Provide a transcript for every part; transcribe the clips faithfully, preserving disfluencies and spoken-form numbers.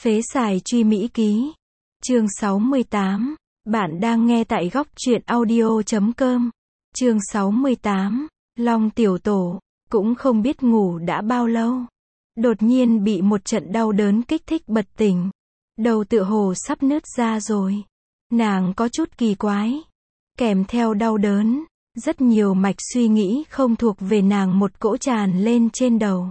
Phế xài truy Mỹ ký. Chương sáu mươi tám. Bạn đang nghe tại góc truyện audio chấm com. Chương sáu mươi tám. Long tiểu tổ, cũng không biết ngủ đã bao lâu. Đột nhiên bị một trận đau đớn kích thích bật tỉnh. Đầu tựa hồ sắp nứt ra rồi. Nàng có chút kỳ quái. Kèm theo đau đớn, rất nhiều mạch suy nghĩ không thuộc về nàng một cỗ tràn lên trên đầu.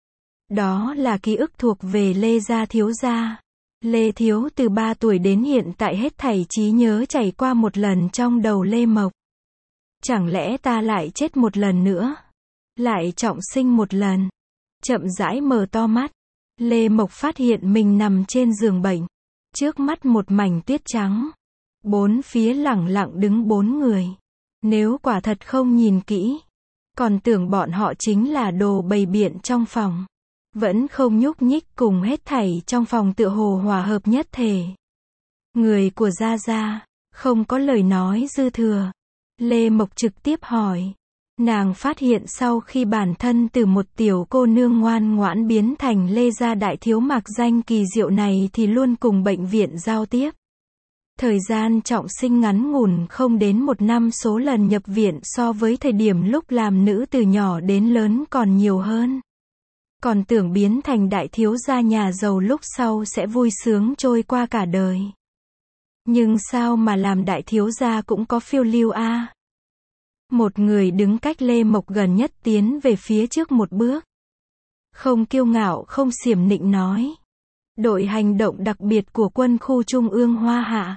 Đó là ký ức thuộc về Lê gia thiếu gia. Lê Thiếu từ ba tuổi đến hiện tại hết thảy trí nhớ chảy qua một lần trong đầu Lê Mộc. Chẳng lẽ ta lại chết một lần nữa? Lại trọng sinh một lần? Chậm rãi mở to mắt. Lê Mộc phát hiện mình nằm trên giường bệnh. Trước mắt một mảnh tuyết trắng. Bốn phía lẳng lặng đứng bốn người. Nếu quả thật không nhìn kỹ, còn tưởng bọn họ chính là đồ bày biện trong phòng. Vẫn không nhúc nhích, cùng hết thảy trong phòng tựa hồ hòa hợp nhất thể. Người của Gia Gia, không có lời nói dư thừa. Lê Mộc trực tiếp hỏi. Nàng phát hiện sau khi bản thân từ một tiểu cô nương ngoan ngoãn biến thành Lê gia đại thiếu mạc danh kỳ diệu này thì luôn cùng bệnh viện giao tiếp. Thời gian trọng sinh ngắn ngủn không đến một năm, số lần nhập viện so với thời điểm lúc làm nữ từ nhỏ đến lớn còn nhiều hơn. Còn tưởng biến thành đại thiếu gia nhà giàu lúc sau sẽ vui sướng trôi qua cả đời. Nhưng sao mà làm đại thiếu gia cũng có phiêu lưu a? À? Một người đứng cách Lê Mộc gần nhất tiến về phía trước một bước. Không kiêu ngạo không xiểm nịnh nói. Đội hành động đặc biệt của quân khu Trung ương Hoa Hạ.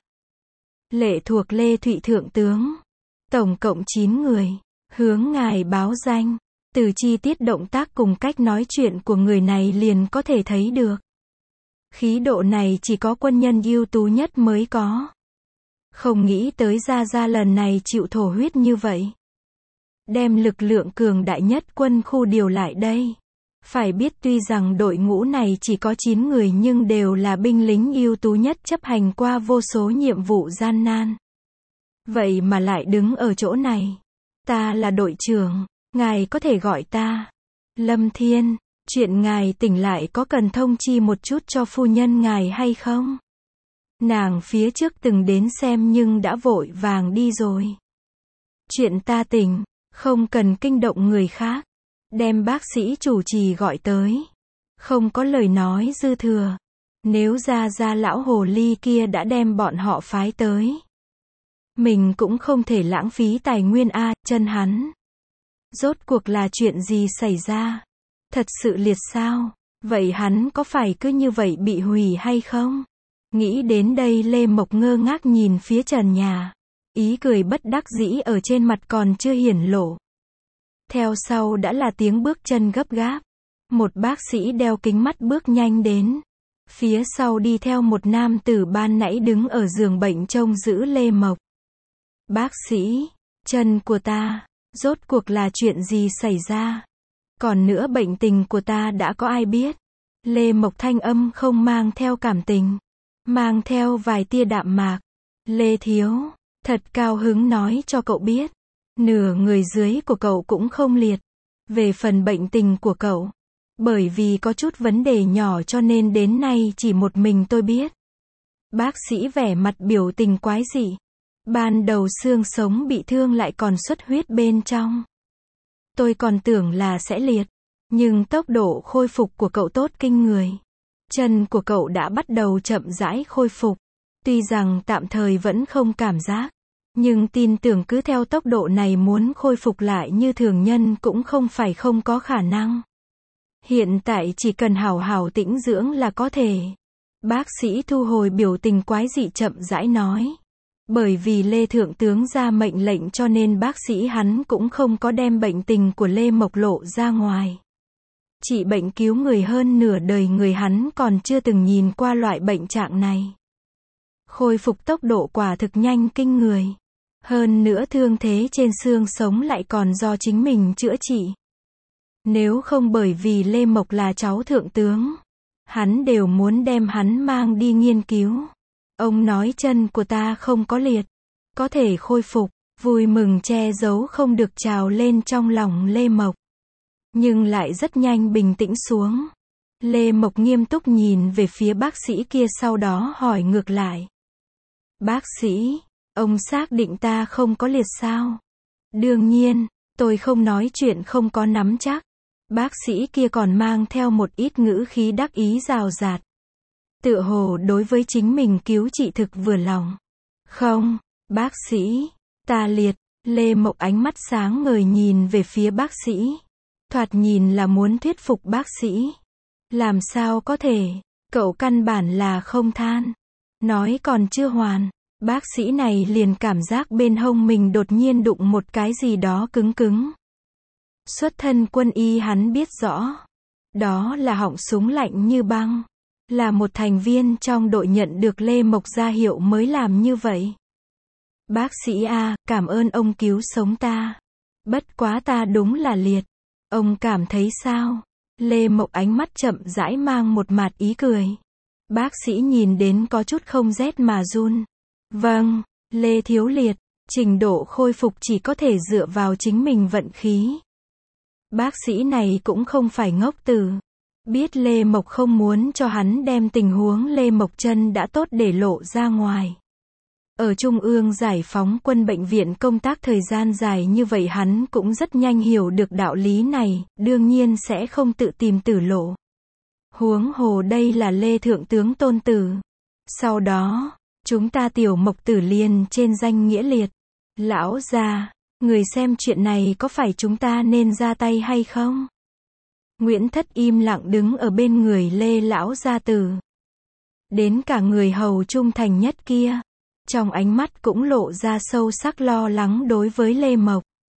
Lệ thuộc Lê Thụy Thượng tướng. Tổng cộng chín người. Hướng ngài báo danh. Từ chi tiết động tác cùng cách nói chuyện của người này liền có thể thấy được. Khí độ này chỉ có quân nhân ưu tú nhất mới có. Không nghĩ tới Gia Gia lần này chịu thổ huyết như vậy. Đem lực lượng cường đại nhất quân khu điều lại đây. Phải biết tuy rằng đội ngũ này chỉ có chín người nhưng đều là binh lính ưu tú nhất chấp hành qua vô số nhiệm vụ gian nan. Vậy mà lại đứng ở chỗ này. Ta là đội trưởng, ngài có thể gọi ta Lâm Thiên. Chuyện ngài tỉnh lại có cần thông chi một chút cho phu nhân ngài hay không? Nàng phía trước từng đến xem nhưng đã vội vàng đi rồi. Chuyện ta tỉnh, không cần kinh động người khác. Đem bác sĩ chủ trì gọi tới. Không có lời nói dư thừa. Nếu Gia Gia lão hồ ly kia đã đem bọn họ phái tới, mình cũng không thể lãng phí tài nguyên a. À, chân hắn. Rốt cuộc là chuyện gì xảy ra? Thật sự liệt sao? Vậy hắn có phải cứ như vậy bị hủy hay không? Nghĩ đến đây Lê Mộc ngơ ngác nhìn phía trần nhà. Ý cười bất đắc dĩ ở trên mặt còn chưa hiển lộ. Theo sau đã là tiếng bước chân gấp gáp. Một bác sĩ đeo kính mắt bước nhanh đến. Phía sau đi theo một nam tử ban nãy đứng ở giường bệnh trông giữ Lê Mộc. Bác sĩ, chân của ta, rốt cuộc là chuyện gì xảy ra? Còn nữa bệnh tình của ta đã có ai biết? Lê Mộc thanh âm không mang theo cảm tình, mang theo vài tia đạm mạc. Lê Thiếu, thật cao hứng nói cho cậu biết. Nửa người dưới của cậu cũng không liệt. Về phần bệnh tình của cậu, bởi vì có chút vấn đề nhỏ cho nên đến nay chỉ một mình tôi biết. Bác sĩ vẻ mặt biểu tình quái dị. Ban đầu xương sống bị thương lại còn xuất huyết bên trong. Tôi còn tưởng là sẽ liệt. Nhưng tốc độ khôi phục của cậu tốt kinh người. Chân của cậu đã bắt đầu chậm rãi khôi phục. Tuy rằng tạm thời vẫn không cảm giác. Nhưng tin tưởng cứ theo tốc độ này muốn khôi phục lại như thường nhân cũng không phải không có khả năng. Hiện tại chỉ cần hảo hảo tĩnh dưỡng là có thể. Bác sĩ thu hồi biểu tình quái dị chậm rãi nói. Bởi vì Lê Thượng tướng ra mệnh lệnh cho nên bác sĩ hắn cũng không có đem bệnh tình của Lê Mộc lộ ra ngoài. Trị bệnh cứu người hơn nửa đời người hắn còn chưa từng nhìn qua loại bệnh trạng này. Khôi phục tốc độ quả thực nhanh kinh người. Hơn nữa thương thế trên xương sống lại còn do chính mình chữa trị. Nếu không bởi vì Lê Mộc là cháu thượng tướng, hắn đều muốn đem hắn mang đi nghiên cứu. Ông nói chân của ta không có liệt, có thể khôi phục, vui mừng che giấu không được trào lên trong lòng Lê Mộc. Nhưng lại rất nhanh bình tĩnh xuống. Lê Mộc nghiêm túc nhìn về phía bác sĩ kia sau đó hỏi ngược lại. Bác sĩ, ông xác định ta không có liệt sao? Đương nhiên, tôi không nói chuyện không có nắm chắc. Bác sĩ kia còn mang theo một ít ngữ khí đắc ý rào rạt. Tựa hồ đối với chính mình cứu trị thực vừa lòng. Không, bác sĩ, ta liệt. Lê Mộc ánh mắt sáng ngời nhìn về phía bác sĩ. Thoạt nhìn là muốn thuyết phục bác sĩ. Làm sao có thể, cậu căn bản là không than. Nói còn chưa hoàn, bác sĩ này liền cảm giác bên hông mình đột nhiên đụng một cái gì đó cứng cứng. Xuất thân quân y hắn biết rõ. Đó là họng súng lạnh như băng. Là một thành viên trong đội nhận được Lê Mộc ra hiệu mới làm như vậy. Bác sĩ A, cảm ơn ông cứu sống ta. Bất quá ta đúng là liệt. Ông cảm thấy sao? Lê Mộc ánh mắt chậm rãi mang một mạt ý cười. Bác sĩ nhìn đến có chút không rét mà run. Vâng, Lê Thiếu Liệt, trình độ khôi phục chỉ có thể dựa vào chính mình vận khí. Bác sĩ này cũng không phải ngốc tử. Biết Lê Mộc không muốn cho hắn đem tình huống Lê Mộc Chân đã tốt để lộ ra ngoài. Ở Trung ương Giải phóng quân bệnh viện công tác thời gian dài như vậy hắn cũng rất nhanh hiểu được đạo lý này, đương nhiên sẽ không tự tìm tử lộ. Huống hồ đây là Lê Thượng tướng tôn tử. Sau đó, chúng ta tiểu Mộc tử liền trên danh nghĩa liệt. Lão gia, người xem chuyện này có phải chúng ta nên ra tay hay không? Nguyễn Thất im lặng đứng ở bên người Lê lão gia tử. Đến cả người hầu trung thành nhất kia. Trong ánh mắt cũng lộ ra sâu sắc lo lắng đối với Lê Mộc.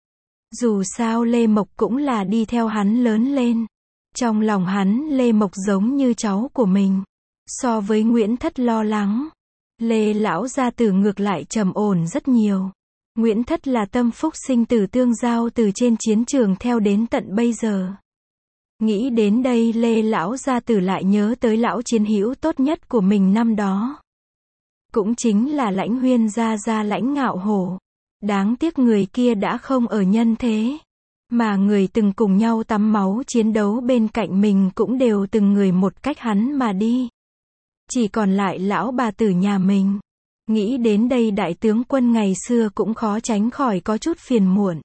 Dù sao Lê Mộc cũng là đi theo hắn lớn lên. Trong lòng hắn Lê Mộc giống như cháu của mình. So với Nguyễn Thất lo lắng, Lê lão gia tử ngược lại trầm ổn rất nhiều. Nguyễn Thất là tâm phúc sinh tử tương giao từ trên chiến trường theo đến tận bây giờ. Nghĩ đến đây Lê lão gia tử lại nhớ tới lão chiến hữu tốt nhất của mình năm đó. Cũng chính là Lãnh Huyên gia gia Lãnh Ngạo Hổ. Đáng tiếc người kia đã không ở nhân thế. Mà người từng cùng nhau tắm máu chiến đấu bên cạnh mình cũng đều từng người một cách hắn mà đi. Chỉ còn lại lão bà tử nhà mình. Nghĩ đến đây đại tướng quân ngày xưa cũng khó tránh khỏi có chút phiền muộn.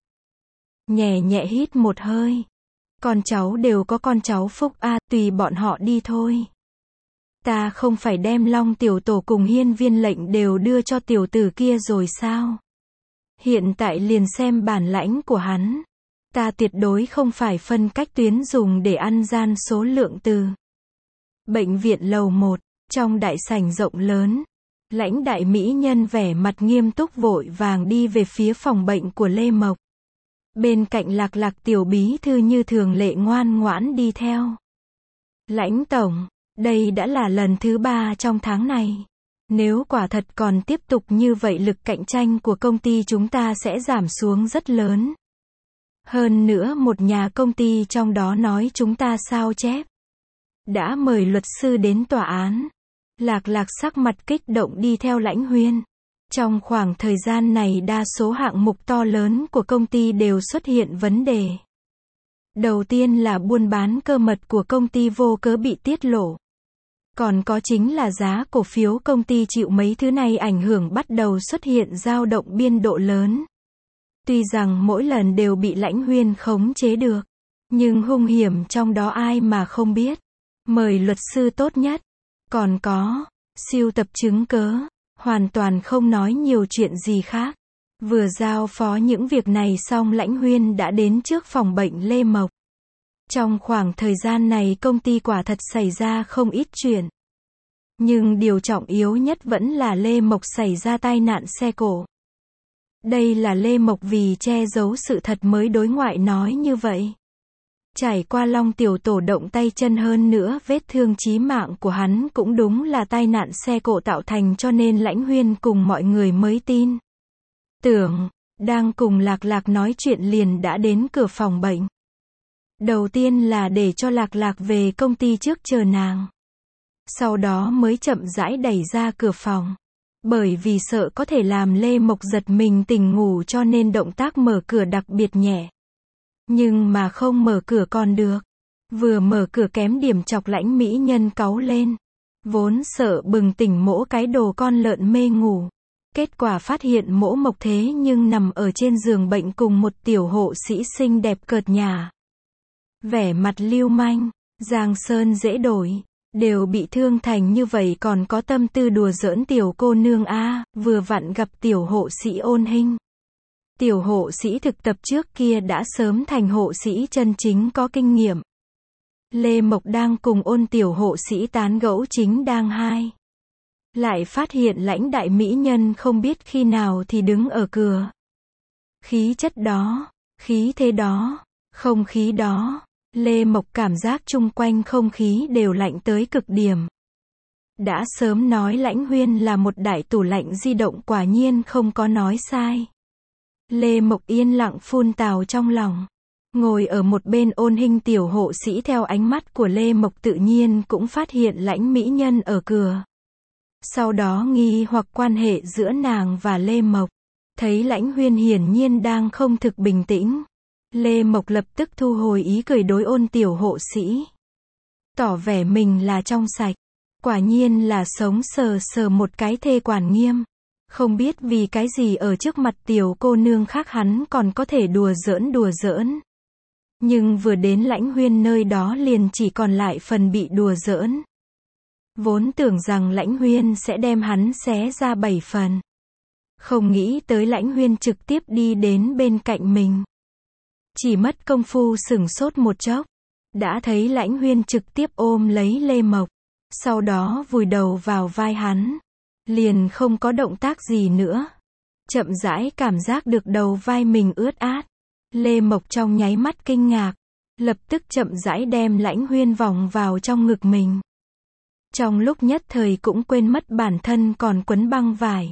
Nhẹ nhẹ hít một hơi. Con cháu đều có con cháu phúc a, tùy bọn họ đi thôi. Ta không phải đem Long tiểu tổ cùng Hiên Viên lệnh đều đưa cho tiểu tử kia rồi sao? Hiện tại liền xem bản lãnh của hắn. Ta tuyệt đối không phải phân cách tuyến dùng để ăn gian số lượng từ. Bệnh viện lầu một, trong đại sảnh rộng lớn. Lãnh đại mỹ nhân vẻ mặt nghiêm túc vội vàng đi về phía phòng bệnh của Lê Mộc. Bên cạnh Lạc Lạc tiểu bí thư như thường lệ ngoan ngoãn đi theo. Lãnh tổng, đây đã là lần thứ ba trong tháng này. Nếu quả thật còn tiếp tục như vậy lực cạnh tranh của công ty chúng ta sẽ giảm xuống rất lớn. Hơn nữa một nhà công ty trong đó nói chúng ta sao chép. Đã mời luật sư đến tòa án. Lạc Lạc sắc mặt kích động đi theo Lãnh Huyên. Trong khoảng thời gian này đa số hạng mục to lớn của công ty đều xuất hiện vấn đề. Đầu tiên là buôn bán cơ mật của công ty vô cớ bị tiết lộ. Còn có chính là giá cổ phiếu công ty chịu mấy thứ này ảnh hưởng bắt đầu xuất hiện dao động biên độ lớn. Tuy rằng mỗi lần đều bị Lãnh Huyên khống chế được, nhưng hung hiểm trong đó ai mà không biết. Mời luật sư tốt nhất. Còn có, sưu tập chứng cớ, hoàn toàn không nói nhiều chuyện gì khác. Vừa giao phó những việc này xong Lãnh Huyên đã đến trước phòng bệnh Lê Mộc. Trong khoảng thời gian này công ty quả thật xảy ra không ít chuyện. Nhưng điều trọng yếu nhất vẫn là Lê Mộc xảy ra tai nạn xe cộ. Đây là Lê Mộc vì che giấu sự thật mới đối ngoại nói như vậy. Trải qua Long tiểu tổ động tay chân hơn nữa vết thương chí mạng của hắn cũng đúng là tai nạn xe cộ tạo thành cho nên Lãnh Huyên cùng mọi người mới tin. Tưởng, đang cùng Lạc Lạc nói chuyện liền đã đến cửa phòng bệnh. Đầu tiên là để cho Lạc Lạc về công ty trước chờ nàng. Sau đó mới chậm rãi đẩy ra cửa phòng. Bởi vì sợ có thể làm Lê Mộc giật mình tỉnh ngủ cho nên động tác mở cửa đặc biệt nhẹ. Nhưng mà không mở cửa còn được. Vừa mở cửa kém điểm chọc lãnh mỹ nhân cáu lên. Vốn sợ bừng tỉnh mỗ cái đồ con lợn mê ngủ. Kết quả phát hiện mỗ mộc thế nhưng nằm ở trên giường bệnh cùng một tiểu hộ sĩ xinh đẹp cợt nhả. Vẻ mặt lưu manh, Giang Sơn dễ đổi. Đều bị thương thành như vậy còn có tâm tư đùa giỡn tiểu cô nương a, vừa vặn gặp tiểu hộ sĩ Ôn Hinh. Tiểu hộ sĩ thực tập trước kia đã sớm thành hộ sĩ chân chính có kinh nghiệm. Lê Mộc đang cùng Ôn tiểu hộ sĩ tán gẫu chính đang hai. Lại phát hiện lãnh đại mỹ nhân không biết khi nào thì đứng ở cửa. Khí chất đó, khí thế đó, không khí đó. Lê Mộc cảm giác chung quanh không khí đều lạnh tới cực điểm. Đã sớm nói Lãnh Huyên là một đại tủ lạnh di động, quả nhiên không có nói sai. Lê Mộc yên lặng phun tào trong lòng. Ngồi ở một bên Ôn Hinh tiểu hộ sĩ theo ánh mắt của Lê Mộc tự nhiên cũng phát hiện lãnh mỹ nhân ở cửa. Sau đó nghi hoặc quan hệ giữa nàng và Lê Mộc. Thấy Lãnh Huyên hiển nhiên đang không thực bình tĩnh. Lê Mộc lập tức thu hồi ý cười đối Ôn tiểu hộ sĩ. Tỏ vẻ mình là trong sạch. Quả nhiên là sống sờ sờ một cái thê quản nghiêm. Không biết vì cái gì ở trước mặt tiểu cô nương khác hắn còn có thể đùa giỡn đùa giỡn. Nhưng vừa đến Lãnh Huyên nơi đó liền chỉ còn lại phần bị đùa giỡn. Vốn tưởng rằng Lãnh Huyên sẽ đem hắn xé ra bảy phần. Không nghĩ tới Lãnh Huyên trực tiếp đi đến bên cạnh mình. Chỉ mất công phu sửng sốt một chốc. Đã thấy Lãnh Huyên trực tiếp ôm lấy Lê Mộc. Sau đó vùi đầu vào vai hắn. Liền không có động tác gì nữa. Chậm rãi cảm giác được đầu vai mình ướt át. Lê Mộc trong nháy mắt kinh ngạc. Lập tức chậm rãi đem Lãnh Huyên vòng vào trong ngực mình. Trong lúc nhất thời cũng quên mất bản thân còn quấn băng vải.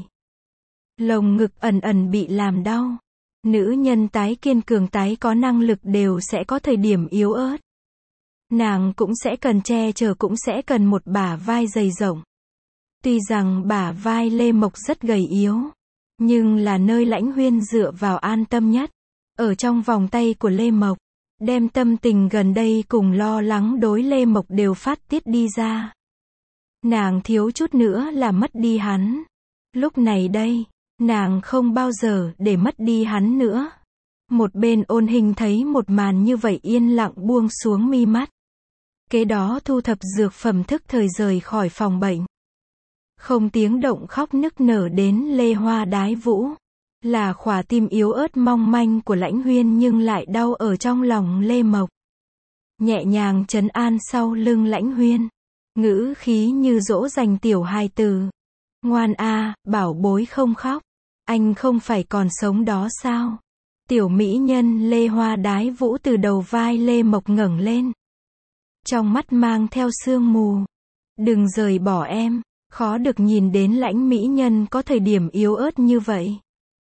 Lồng ngực ẩn ẩn bị làm đau. Nữ nhân tái kiên cường tái có năng lực đều sẽ có thời điểm yếu ớt. Nàng cũng sẽ cần che chở, cũng sẽ cần một bả vai dày rộng. Tuy rằng bả vai Lê Mộc rất gầy yếu, nhưng là nơi Lãnh Huyên dựa vào an tâm nhất. Ở trong vòng tay của Lê Mộc, đem tâm tình gần đây cùng lo lắng đối Lê Mộc đều phát tiết đi ra. Nàng thiếu chút nữa là mất đi hắn. Lúc này đây, nàng không bao giờ để mất đi hắn nữa. Một bên Ôn Hinh thấy một màn như vậy yên lặng buông xuống mi mắt. Kế đó thu thập dược phẩm thức thời rời khỏi phòng bệnh. Không tiếng động khóc nức nở đến Lê Hoa Đái Vũ. Là khỏa tim yếu ớt mong manh của Lãnh Huyên nhưng lại đau ở trong lòng Lê Mộc. Nhẹ nhàng trấn an sau lưng Lãnh Huyên. Ngữ khí như dỗ dành tiểu hài tử. Ngoan a, bảo bối không khóc. Anh không phải còn sống đó sao? Tiểu mỹ nhân Lê Hoa Đái Vũ từ đầu vai Lê Mộc ngẩng lên. Trong mắt mang theo sương mù. Đừng rời bỏ em. Khó được nhìn đến lãnh mỹ nhân có thời điểm yếu ớt như vậy.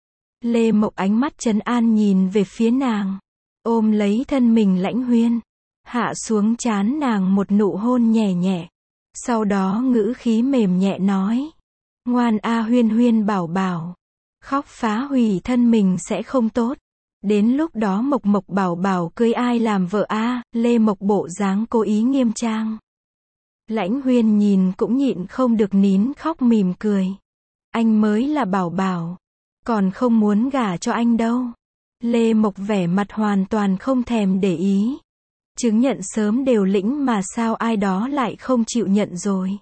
Lê Mộc ánh mắt trấn an nhìn về phía nàng. Ôm lấy thân mình Lãnh Huyên. Hạ xuống trán nàng một nụ hôn nhẹ nhẹ. Sau đó ngữ khí mềm nhẹ nói. Ngoan a Huyên Huyên bảo bảo. Khóc phá hủy thân mình sẽ không tốt. Đến lúc đó Mộc Mộc bảo bảo cưới ai làm vợ a? Lê Mộc bộ dáng cố ý nghiêm trang. Lãnh Huyên nhìn cũng nhịn không được nín khóc mỉm cười. Anh mới là bảo bảo. Còn không muốn gả cho anh đâu. Lê Mộc vẻ mặt hoàn toàn không thèm để ý. Chứng nhận sớm đều lĩnh mà sao ai đó lại không chịu nhận rồi.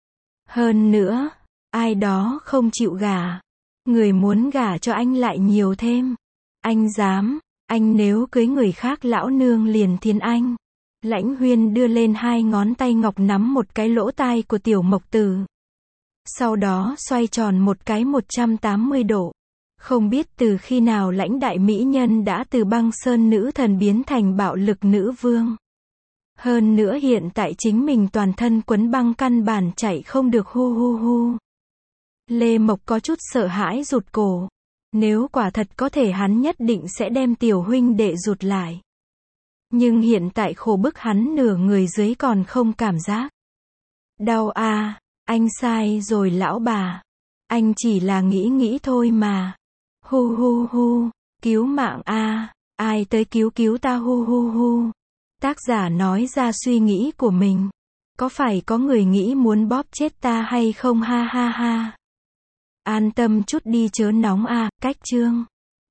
Hơn nữa, ai đó không chịu gả. Người muốn gả cho anh lại nhiều thêm. Anh dám, anh nếu cưới người khác lão nương liền thiên anh. Lãnh Huyên đưa lên hai ngón tay ngọc nắm một cái lỗ tai của tiểu Mộc Tử. Sau đó xoay tròn một cái một trăm tám mươi độ. Không biết từ khi nào lãnh đại mỹ nhân đã từ băng sơn nữ thần biến thành bạo lực nữ vương. Hơn nữa hiện tại chính mình toàn thân quấn băng căn bản chạy không được hu hu hu. Lê Mộc có chút sợ hãi rụt cổ. Nếu quả thật có thể hắn nhất định sẽ đem tiểu huynh đệ rụt lại. Nhưng hiện tại khổ bức hắn nửa người dưới còn không cảm giác. Đau a, anh sai rồi lão bà. Anh chỉ là nghĩ nghĩ thôi mà. Hu hu hu, cứu mạng a, ai tới cứu cứu ta hu hu hu. Tác giả nói ra suy nghĩ của mình. Có phải có người nghĩ muốn bóp chết ta hay không ha ha ha. An tâm chút đi chớ nóng à, cách chương.